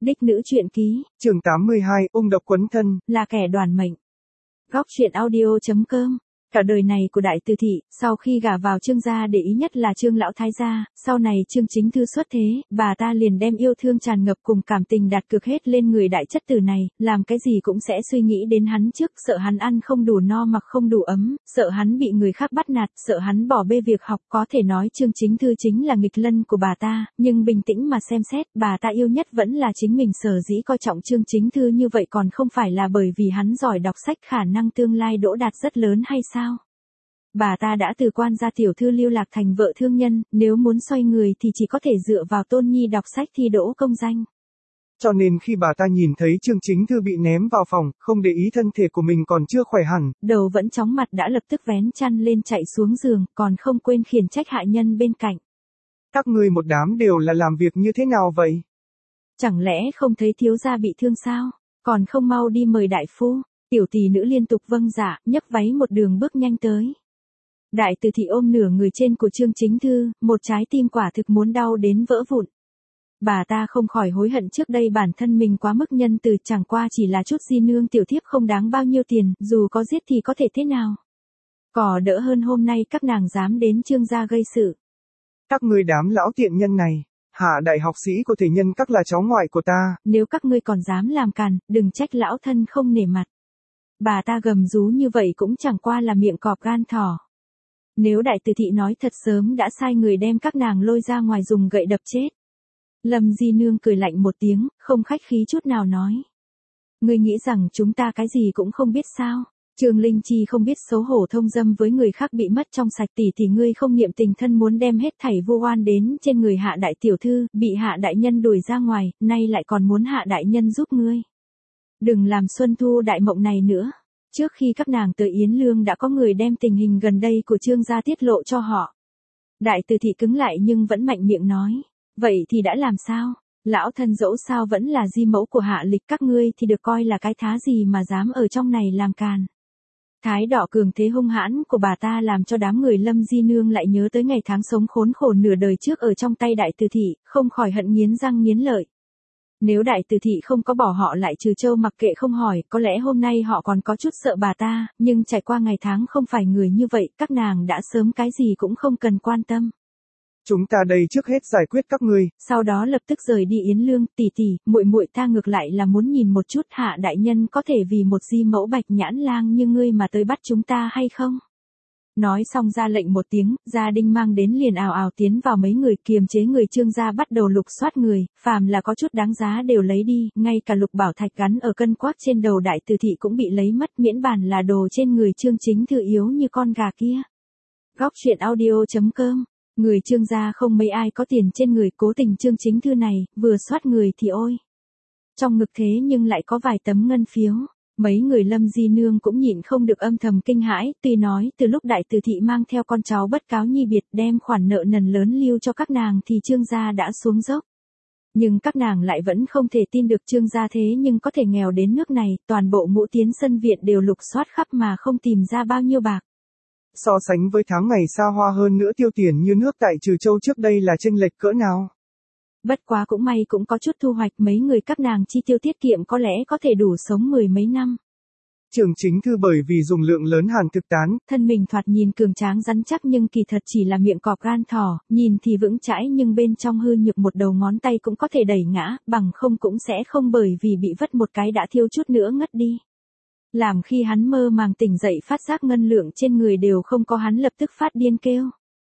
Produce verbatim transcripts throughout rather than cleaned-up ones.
Đích nữ truyện ký. Chương tám mươi hai, ung độc quấn thân. Là kẻ đoàn mệnh. Góc truyện audio chấm com. Cả đời này của Đại Từ Thị, sau khi gả vào Trương gia để ý nhất là Trương lão thái gia, sau này Trương Chính Thư xuất thế, bà ta liền đem yêu thương tràn ngập cùng cảm tình đặt cược hết lên người đại chất tử này, làm cái gì cũng sẽ suy nghĩ đến hắn trước, sợ hắn ăn không đủ no mặc không đủ ấm, sợ hắn bị người khác bắt nạt, sợ hắn bỏ bê việc học. Có thể nói Trương Chính Thư chính là nghịch lân của bà ta, nhưng bình tĩnh mà xem xét, bà ta yêu nhất vẫn là chính mình. Sở dĩ coi trọng Trương Chính Thư như vậy còn không phải là bởi vì hắn giỏi đọc sách, khả năng tương lai đỗ đạt rất lớn hay sao? Bà ta đã từ quan gia tiểu thư lưu lạc thành vợ thương nhân, nếu muốn xoay người thì chỉ có thể dựa vào Tôn Nhi đọc sách thi đỗ công danh. Cho nên khi bà ta nhìn thấy Trương Chính Thư bị ném vào phòng, không để ý thân thể của mình còn chưa khỏe hẳn, đầu vẫn chóng mặt đã lập tức vén chăn lên chạy xuống giường, còn không quên khiển trách hạ nhân bên cạnh. Các ngươi một đám đều là làm việc như thế nào vậy? Chẳng lẽ không thấy thiếu gia bị thương sao? Còn không mau đi mời đại phu. Tiểu tỷ nữ liên tục vâng dạ, nhấc váy một đường bước nhanh tới. Đại Từ Thị ôm nửa người trên của Trương Chính Thư, một trái tim quả thực muốn đau đến vỡ vụn. Bà ta không khỏi hối hận trước đây bản thân mình quá mức nhân từ, chẳng qua chỉ là chút di nương tiểu thiếp không đáng bao nhiêu tiền, dù có giết thì có thể thế nào. Cỏ đỡ hơn hôm nay các nàng dám đến Trương gia gây sự. Các ngươi đám lão tiện nhân này, hạ đại học sĩ của thể nhân các là cháu ngoại của ta. Nếu các ngươi còn dám làm càn, đừng trách lão thân không nể mặt. Bà ta gầm rú như vậy cũng chẳng qua là miệng cọp gan thỏ. Nếu Đại Từ Thị nói thật sớm đã sai người đem các nàng lôi ra ngoài dùng gậy đập chết. Lâm Di Nương cười lạnh một tiếng, không khách khí chút nào nói. Ngươi nghĩ rằng chúng ta cái gì cũng không biết sao? Trương Linh Chi không biết xấu hổ thông dâm với người khác bị mất trong sạch, tỷ tỷ ngươi không niệm tình thân muốn đem hết thảy vu oan đến trên người hạ đại tiểu thư, bị hạ đại nhân đuổi ra ngoài, nay lại còn muốn hạ đại nhân giúp ngươi. Đừng làm Xuân Thu đại mộng này nữa. Trước khi các nàng tới Yến Lương đã có người đem tình hình gần đây của Trương gia tiết lộ cho họ. Đại Từ Thị cứng lại nhưng vẫn mạnh miệng nói. Vậy thì đã làm sao? Lão thân dẫu sao vẫn là di mẫu của hạ lịch các ngươi thì được coi là cái thá gì mà dám ở trong này làm càn. Thái độ cường thế hung hãn của bà ta làm cho đám người Lâm Di Nương lại nhớ tới ngày tháng sống khốn khổ nửa đời trước ở trong tay Đại Từ Thị, không khỏi hận nghiến răng nghiến lợi. Nếu Đại Từ Thị không có bỏ họ lại trừ trâu mặc kệ không hỏi, có lẽ hôm nay họ còn có chút sợ bà ta, nhưng trải qua ngày tháng không phải người như vậy, các nàng đã sớm cái gì cũng không cần quan tâm. Chúng ta đây trước hết giải quyết các ngươi. Sau đó lập tức rời đi Yến Lương. Tỷ tỷ, muội muội ta ngược lại là muốn nhìn một chút hạ đại nhân có thể vì một di mẫu bạch nhãn lang như ngươi mà tới bắt chúng ta hay không? Nói xong ra lệnh một tiếng, gia đình mang đến liền ào ào tiến vào mấy người, kiềm chế người Trương gia bắt đầu lục soát người, phàm là có chút đáng giá đều lấy đi, ngay cả lục bảo thạch gắn ở cân quác trên đầu Đại Từ Thị cũng bị lấy mất, miễn bàn là đồ trên người Trương Chính Thư yếu như con gà kia. Góc truyện audio chấm com. Người Trương gia không mấy ai có tiền trên người, cố tình Trương Chính Thư này, vừa soát người thì ôi. Trong ngực thế nhưng lại có vài tấm ngân phiếu. Mấy người Lâm Di Nương cũng nhịn không được âm thầm kinh hãi, tuy nói từ lúc Đại Từ Thị mang theo con cháu bất cáo nhi biệt đem khoản nợ nần lớn lưu cho các nàng thì Trương gia đã xuống dốc. Nhưng các nàng lại vẫn không thể tin được Trương gia thế nhưng có thể nghèo đến nước này, toàn bộ Ngũ Tiến Sân Viện đều lục soát khắp mà không tìm ra bao nhiêu bạc. So sánh với tháng ngày xa hoa hơn nữa tiêu tiền như nước tại Trừ Châu trước đây là chênh lệch cỡ nào? Bất quá cũng may cũng có chút thu hoạch, mấy người các nàng chi tiêu tiết kiệm có lẽ có thể đủ sống mười mấy năm. Trương Chính Thư bởi vì dùng lượng lớn hàn thực tán, thân mình thoạt nhìn cường tráng rắn chắc nhưng kỳ thật chỉ là miệng cọp gan thỏ, nhìn thì vững chãi nhưng bên trong hư nhược một đầu ngón tay cũng có thể đẩy ngã, bằng không cũng sẽ không bởi vì bị vất một cái đã thiêu chút nữa ngất đi. Làm khi hắn mơ màng tỉnh dậy phát giác ngân lượng trên người đều không có, hắn lập tức phát điên kêu.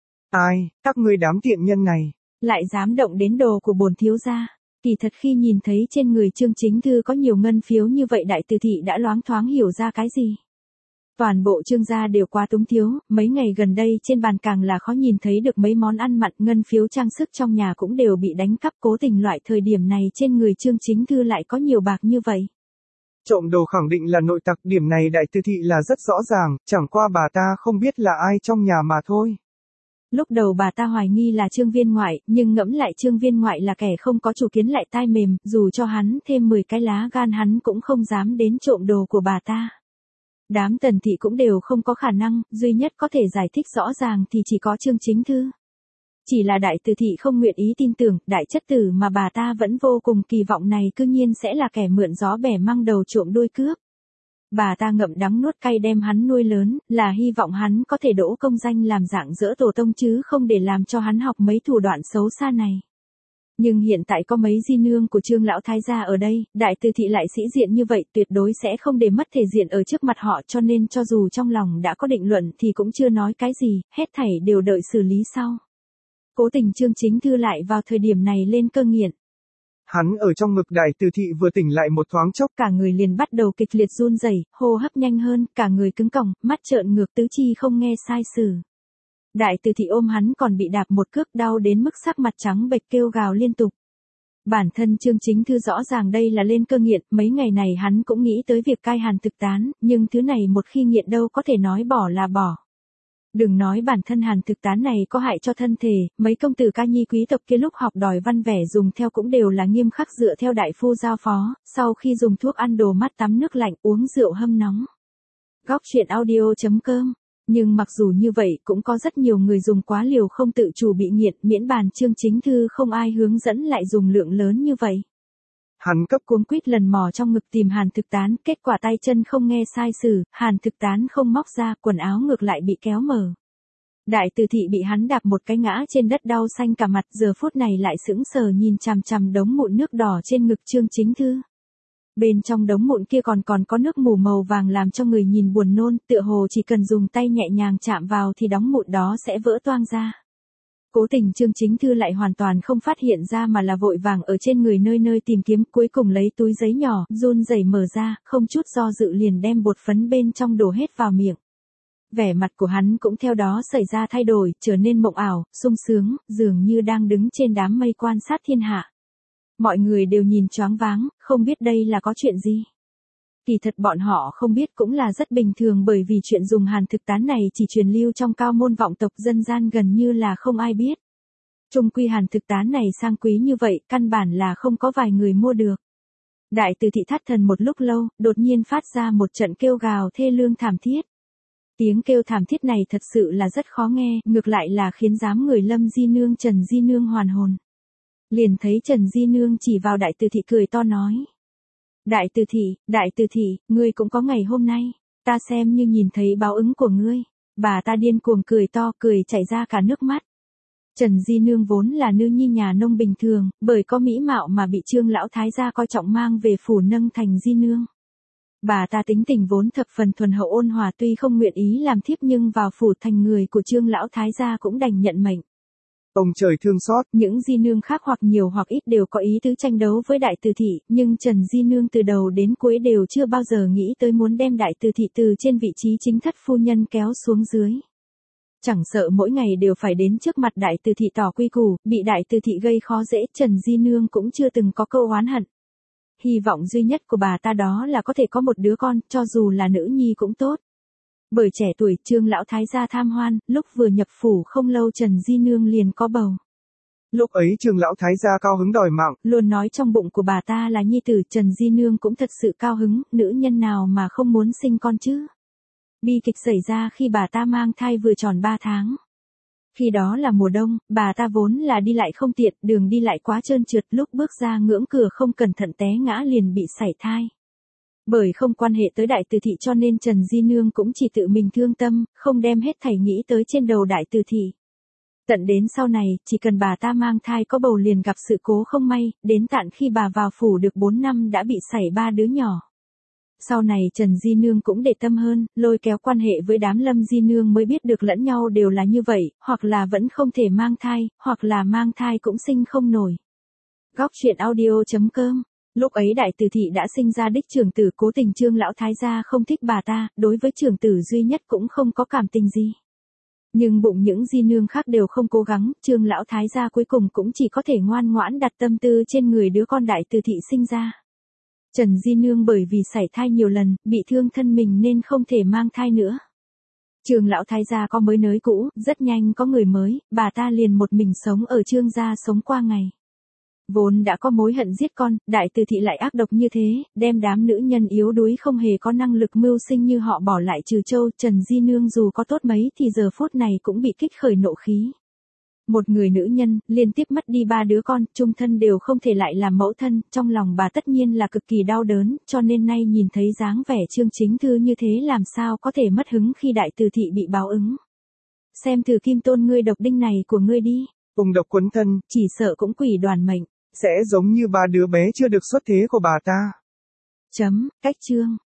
Ai, các ngươi đám tiện nhân này. Lại dám động đến đồ của bổn thiếu gia. Kỳ thật khi nhìn thấy trên người Trương Chính Thư có nhiều ngân phiếu như vậy Đại Từ Thị đã loáng thoáng hiểu ra cái gì. Toàn bộ Trương gia đều quá túng thiếu, mấy ngày gần đây trên bàn càng là khó nhìn thấy được mấy món ăn mặn, ngân phiếu trang sức trong nhà cũng đều bị đánh cắp, cố tình loại thời điểm này trên người Trương Chính Thư lại có nhiều bạc như vậy. Trộm đồ khẳng định là nội tặc, điểm này Đại Từ Thị là rất rõ ràng, chẳng qua bà ta không biết là ai trong nhà mà thôi. Lúc đầu bà ta hoài nghi là Trương Viên Ngoại, nhưng ngẫm lại Trương Viên Ngoại là kẻ không có chủ kiến lại tai mềm, dù cho hắn thêm mười cái lá gan hắn cũng không dám đến trộm đồ của bà ta. Đám Tần Thị cũng đều không có khả năng, duy nhất có thể giải thích rõ ràng thì chỉ có Trương Chính Thư. Chỉ là đại từ thị không nguyện ý tin tưởng, đại chất tử mà bà ta vẫn vô cùng kỳ vọng này cư nhiên sẽ là kẻ mượn gió bẻ măng đầu trộm đuôi cướp. Bà ta ngậm đắng nuốt cay đem hắn nuôi lớn, là hy vọng hắn có thể đỗ công danh làm dạng dỡ tổ tông chứ không để làm cho hắn học mấy thủ đoạn xấu xa này. Nhưng hiện tại có mấy di nương của Trương lão thái gia ở đây, đại từ thị lại sĩ diện như vậy tuyệt đối sẽ không để mất thể diện ở trước mặt họ, cho nên cho dù trong lòng đã có định luận thì cũng chưa nói cái gì, hết thảy đều đợi xử lý sau. Cố tình Trương Chính Thư lại vào thời điểm này lên cơn nghiện. Hắn ở trong ngực đại từ thị vừa tỉnh lại một thoáng chốc, cả người liền bắt đầu kịch liệt run rẩy, hô hấp nhanh hơn, cả người cứng còng, mắt trợn ngược tứ chi không nghe sai sử. Đại từ thị ôm hắn còn bị đạp một cước, đau đến mức sắc mặt trắng bệch kêu gào liên tục. Bản thân Trương Chính Thư rõ ràng đây là lên cơn nghiện, mấy ngày này hắn cũng nghĩ tới việc cai hàn thực tán, nhưng thứ này một khi nghiện đâu có thể nói bỏ là bỏ. Đừng nói bản thân hàn thực tán này có hại cho thân thể, mấy công tử ca nhi quý tộc kia lúc học đòi văn vẻ dùng theo cũng đều là nghiêm khắc dựa theo đại phu giao phó, sau khi dùng thuốc ăn đồ mắt tắm nước lạnh uống rượu hâm nóng. Góc truyện audio chấm com. Nhưng mặc dù như vậy cũng có rất nhiều người dùng quá liều không tự chủ bị nghiện, miễn bàn Trương Chính Thư không ai hướng dẫn lại dùng lượng lớn như vậy. Hắn cấp cuống quýt lần mò trong ngực tìm hàn thực tán, kết quả tay chân không nghe sai sử, hàn thực tán không móc ra, quần áo ngược lại bị kéo mở. Đại từ thị bị hắn đạp một cái ngã trên đất đau xanh cả mặt, giờ phút này lại sững sờ nhìn chằm chằm đống mụn nước đỏ trên ngực Trương Chính Thư. Bên trong đống mụn kia còn còn có nước mù màu vàng làm cho người nhìn buồn nôn, tựa hồ chỉ cần dùng tay nhẹ nhàng chạm vào thì đống mụn đó sẽ vỡ toang ra. Cố tình Trương Chính Thư lại hoàn toàn không phát hiện ra mà là vội vàng ở trên người nơi nơi tìm kiếm, cuối cùng lấy túi giấy nhỏ, run rẩy mở ra, không chút do dự liền đem bột phấn bên trong đổ hết vào miệng. Vẻ mặt của hắn cũng theo đó xảy ra thay đổi, trở nên mộng ảo, sung sướng, dường như đang đứng trên đám mây quan sát thiên hạ. Mọi người đều nhìn choáng váng, không biết đây là có chuyện gì. Kỳ thật bọn họ không biết cũng là rất bình thường, bởi vì chuyện dùng hàn thực tán này chỉ truyền lưu trong cao môn vọng tộc, dân gian gần như là không ai biết. Chung quy hàn thực tán này sang quý như vậy, căn bản là không có vài người mua được. Đại từ thị thất thần một lúc lâu, đột nhiên phát ra một trận kêu gào thê lương thảm thiết. Tiếng kêu thảm thiết này thật sự là rất khó nghe, ngược lại là khiến dám người Lâm Di Nương Trần Di Nương hoàn hồn. Liền thấy Trần Di Nương chỉ vào đại từ thị cười to nói. Đại từ thị, đại từ thị, ngươi cũng có ngày hôm nay, ta xem như nhìn thấy báo ứng của ngươi. Bà ta điên cuồng cười to, cười chảy ra cả nước mắt. Trần Di Nương vốn là nữ nhi nhà nông bình thường, bởi có mỹ mạo mà bị Trương lão thái gia coi trọng mang về phủ nâng thành Di Nương. Bà ta tính tình vốn thập phần thuần hậu ôn hòa, tuy không nguyện ý làm thiếp nhưng vào phủ thành người của Trương lão thái gia cũng đành nhận mệnh. Ông trời thương xót. Những di nương khác hoặc nhiều hoặc ít đều có ý tứ tranh đấu với đại từ thị, nhưng Trần Di Nương từ đầu đến cuối đều chưa bao giờ nghĩ tới muốn đem đại từ thị từ trên vị trí chính thất phu nhân kéo xuống dưới. Chẳng sợ mỗi ngày đều phải đến trước mặt đại từ thị tỏ quy củ, bị đại từ thị gây khó dễ, Trần Di Nương cũng chưa từng có câu oán hận. Hy vọng duy nhất của bà ta đó là có thể có một đứa con, cho dù là nữ nhi cũng tốt. Bởi trẻ tuổi Trương lão thái gia tham hoan, lúc vừa nhập phủ không lâu Trần Di Nương liền có bầu. Lúc ấy Trương lão thái gia cao hứng đòi mạng, luôn nói trong bụng của bà ta là nhi tử, Trần Di Nương cũng thật sự cao hứng, nữ nhân nào mà không muốn sinh con chứ. Bi kịch xảy ra khi bà ta mang thai vừa tròn ba tháng. Khi đó là mùa đông, bà ta vốn là đi lại không tiện, đường đi lại quá trơn trượt, lúc bước ra ngưỡng cửa không cẩn thận té ngã liền bị sảy thai. Bởi không quan hệ tới đại từ thị cho nên Trần Di Nương cũng chỉ tự mình thương tâm, không đem hết thảy nghĩ tới trên đầu đại từ thị. Tận đến sau này, chỉ cần bà ta mang thai có bầu liền gặp sự cố không may, đến tận khi bà vào phủ được bốn năm đã bị sảy ba đứa nhỏ. Sau này Trần Di Nương cũng để tâm hơn, lôi kéo quan hệ với đám Lâm Di Nương mới biết được lẫn nhau đều là như vậy, hoặc là vẫn không thể mang thai, hoặc là mang thai cũng sinh không nổi. Góc truyện audio chấm com. Lúc ấy đại từ thị đã sinh ra đích trưởng tử, cố tình Trương lão thái gia không thích bà ta, đối với trưởng tử duy nhất cũng không có cảm tình gì. Nhưng bụng những di nương khác đều không cố gắng, Trương lão thái gia cuối cùng cũng chỉ có thể ngoan ngoãn đặt tâm tư trên người đứa con đại từ thị sinh ra. Trần Di Nương bởi vì sảy thai nhiều lần, bị thương thân mình nên không thể mang thai nữa. Trương lão thái gia có mới nới cũ, rất nhanh có người mới, bà ta liền một mình sống ở Trương gia sống qua ngày. Vốn đã có mối hận giết con, đại từ thị lại ác độc như thế, đem đám nữ nhân yếu đuối không hề có năng lực mưu sinh như họ bỏ lại trừ châu. Trần Di Nương dù có tốt mấy thì giờ phút này cũng bị kích khởi nộ khí. Một người nữ nhân, liên tiếp mất đi ba đứa con, chung thân đều không thể lại làm mẫu thân, trong lòng bà tất nhiên là cực kỳ đau đớn, cho nên nay nhìn thấy dáng vẻ Trương Chính Thư như thế làm sao có thể mất hứng khi đại từ thị bị báo ứng. Xem thử Kim Tôn ngươi độc đinh này của ngươi đi. Ung độc quấn thân, chỉ sợ cũng quỷ đoàn mệnh. Sẽ giống như ba đứa bé chưa được xuất thế của bà ta. Chấm, cách chương.